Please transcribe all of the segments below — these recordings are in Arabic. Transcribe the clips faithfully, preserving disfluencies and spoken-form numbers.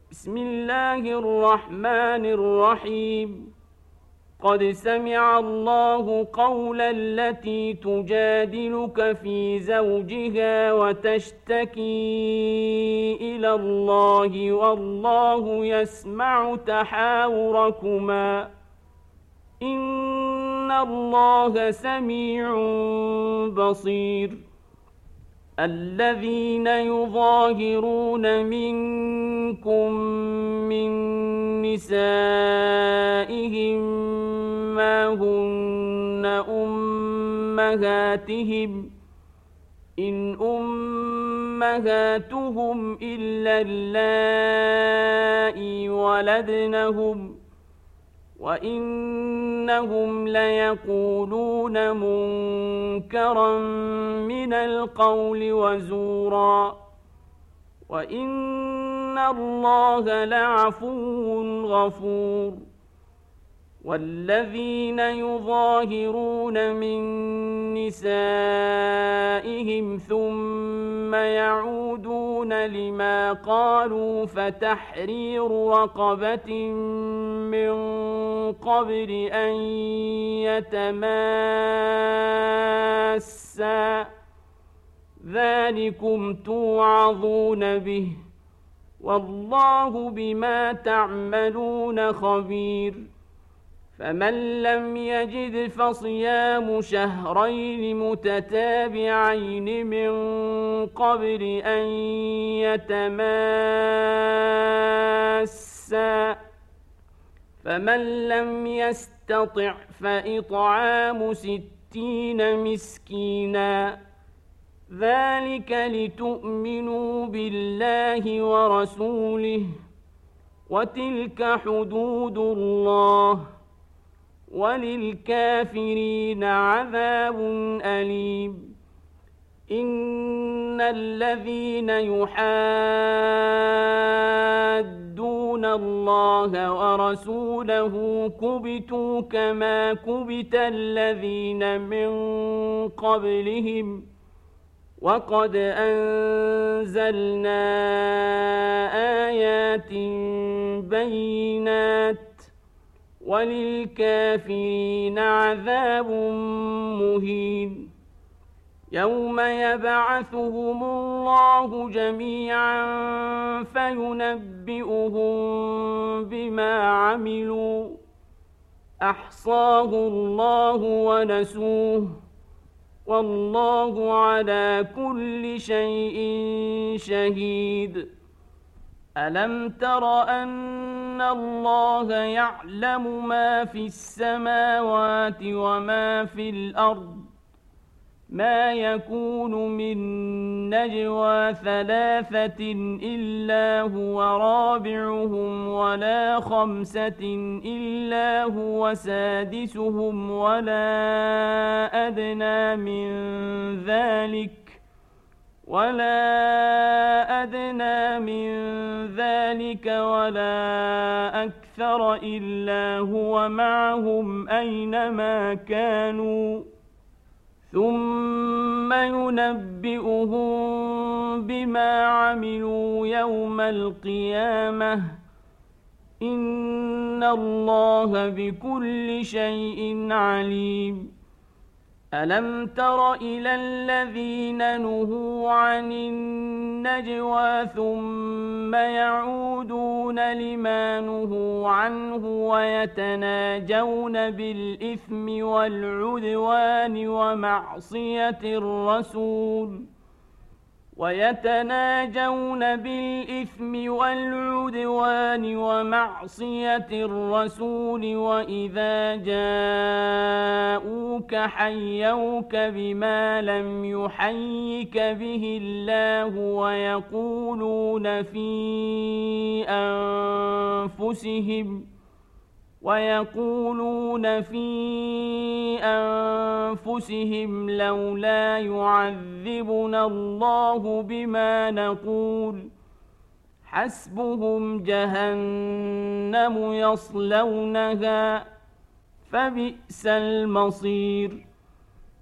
بسم الله الرحمن الرحيم. قد سمع الله قول التي تجادلك في زوجها وتشتكي إلى الله والله يسمع تحاوركما إن الله سميع بصير. الذين يظاهرون منكم من نسائهم ما هن أمهاتهم إن أمهاتهم إلا اللائي ولدنهم وإنهم ليقولون منكرا من القول وزورا وإن الله لعفو غفور. والذين يظاهرون من نسائهم ثم يعودون لما قالوا فتحرير رقبة من قبل أن يتماسا ذلكم توعظون به والله بما تعملون خبير. فمن لم يجد فصيام شهرين متتابعين من قبل أن يتماسا فمن لم يستطع فإطعام ستين مسكينا ذلك لتؤمنوا بالله ورسوله وتلك حدود الله وللكافرين عذاب أليم. إن الذين يحادون الله ورسوله كبتوا كما كبت الذين من قبلهم وقد أنزلنا آيات بينات وللكافرين عذاب مهين. يوم يبعثهم الله جميعا فينبئهم بما عملوا أحصاه الله ونسوه والله على كل شيء شهيد. ألم تر أن الله يعلم ما في السماوات وما في الأرض ما يكون من نجوى ثلاثة إلا هو رابعهم ولا خمسة إلا هو سادسهم ولا أدنى من ذلك ولا أدنى من ذلك ولا أكثر إلا هو معهم أينما كانوا ثم ينبئهم بما عملوا يوم القيامة إن الله بكل شيء عليم. ألم تر إلى الذين نهوا عن النجوى ثم يعودون لما نهوا عنه ويتناجون بالإثم والعدوان ومعصية الرسول ويتناجون بالإثم والعدوان ومعصية الرسول وإذا جاءوك حيوك بما لم يحيك به الله ويقولون في أنفسهم ويقولون في أنفسهم لولا يعذبنا الله بما نقول حسبهم جهنم يصلونها فبئس المصير.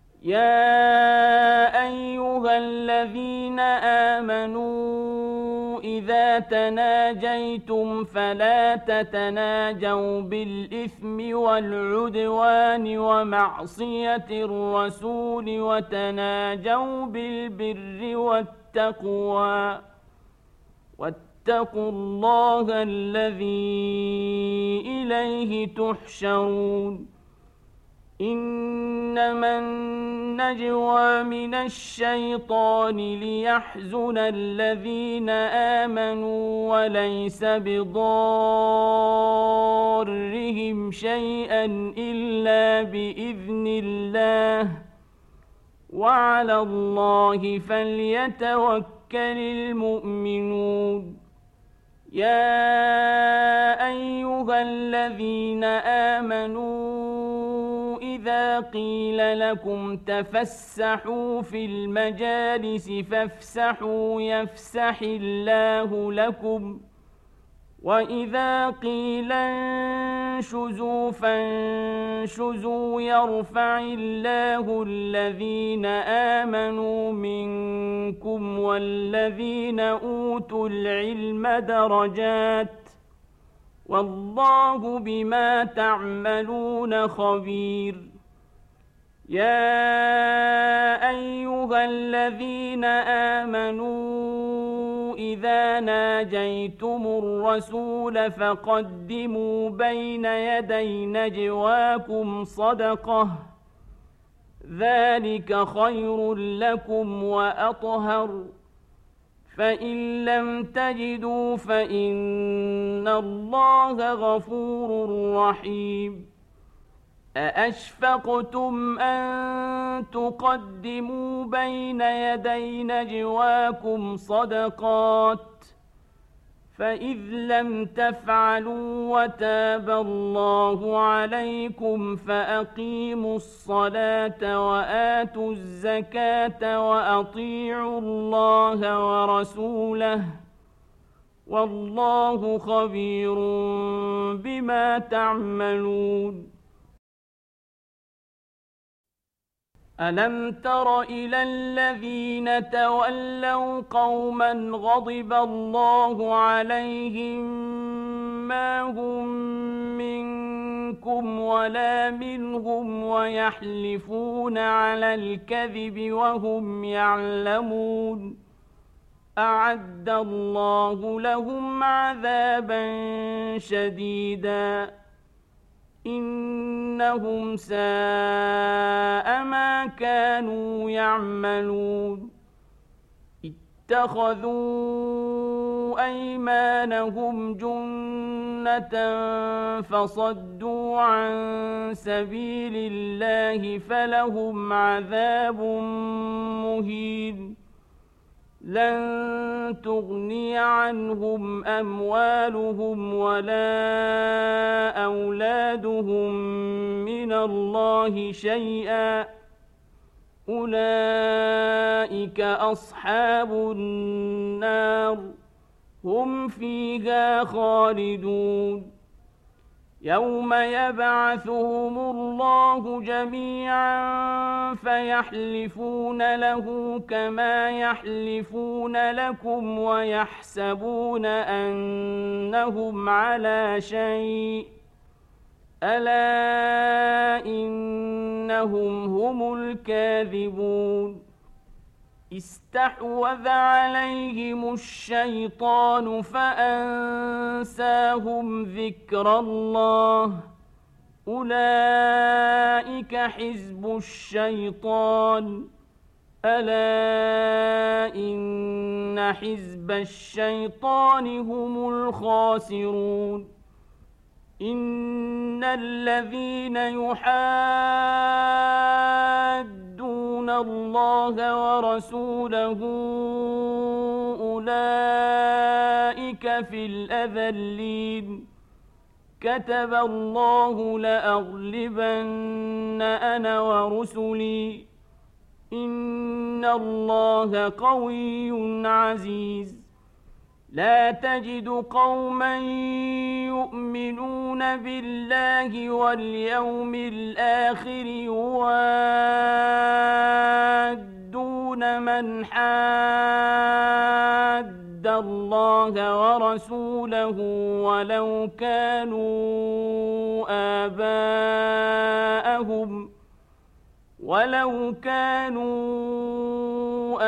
يا أيها الذين آمنوا إذا تناجيتم فلا تتناجوا بالإثم والعدوان ومعصية الرسول وتناجوا بالبر والتقوى واتقوا الله الذي إليه تحشرون إنما النجوى من الشيطان ليحزن الذين آمنوا وليس بضارهم شيئا إلا بإذن الله وعلى الله فليتوكل المؤمنون يا أيها الذين آمنوا إذا قيل لكم تفسحوا في المجالس فافسحوا يفسح الله لكم وإذا قيل انشزوا فانشزوا يرفع الله الذين آمنوا منكم والذين أوتوا العلم درجات والله بما تعملون خبير يا أيها الذين آمنوا إذا ناجيتم الرسول فقدموا بين يدي نجواكم صدقة ذلك خير لكم وأطهر فإن لم تجدوا فإن الله غفور رحيم أأشفقتم أن تقدموا بين يدي نجواكم صدقات فإذ لم تفعلوا وتاب الله عليكم فأقيموا الصلاة وآتوا الزكاة وأطيعوا الله ورسوله والله خبير بما تعملون ألم تر إلى الذين تولوا قوما غضب الله عليهم ما هم منكم ولا منهم ويحلفون على الكذب وهم يعلمون أعد الله لهم عذابا شديدا إنهم ساء ما كانوا يعملون اتخذوا أيمانهم جنة فصدوا عن سبيل الله فلهم عذاب مهين لن تغني عنهم أموالهم ولا أولادهم من الله شيئا أولئك أصحاب النار هم فيها خالدون يوم يبعثهم الله جميعا فيحلفون له كما يحلفون لكم ويحسبون أنهم على شيء ألا إنهم هم الكاذبون استحوذ عليهم الشيطان فأنساهم ذكر الله أولئك حزب الشيطان ألا إن حزب الشيطان هم الخاسرون إن الذين يحادون الله ورسوله أولئك في الأذلين كتب الله لأغلبن أنا ورسلي إن الله قوي عزيز لا تجد قوما يؤمنون بالله واليوم الآخر يوادون من حاد الله ورسوله ولو كانوا آباءهم ولو كانوا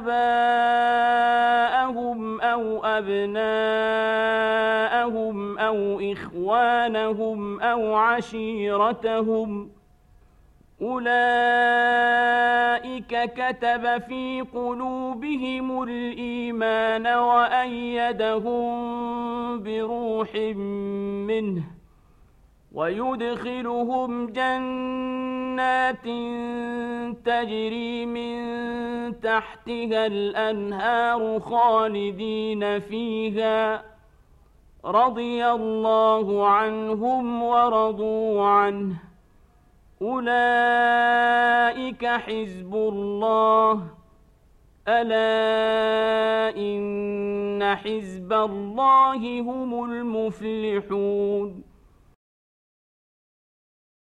آباءهم أو أبناءهم أو إخوانهم أو عشيرتهم أولئك كتب في قلوبهم الإيمان وأيدهم بروح منه ويدخلهم جنات تجري من تحتها الأنهار خالدين فيها رضي الله عنهم ورضوا عنه أولئك حزب الله ألا إن حزب الله هم المفلحون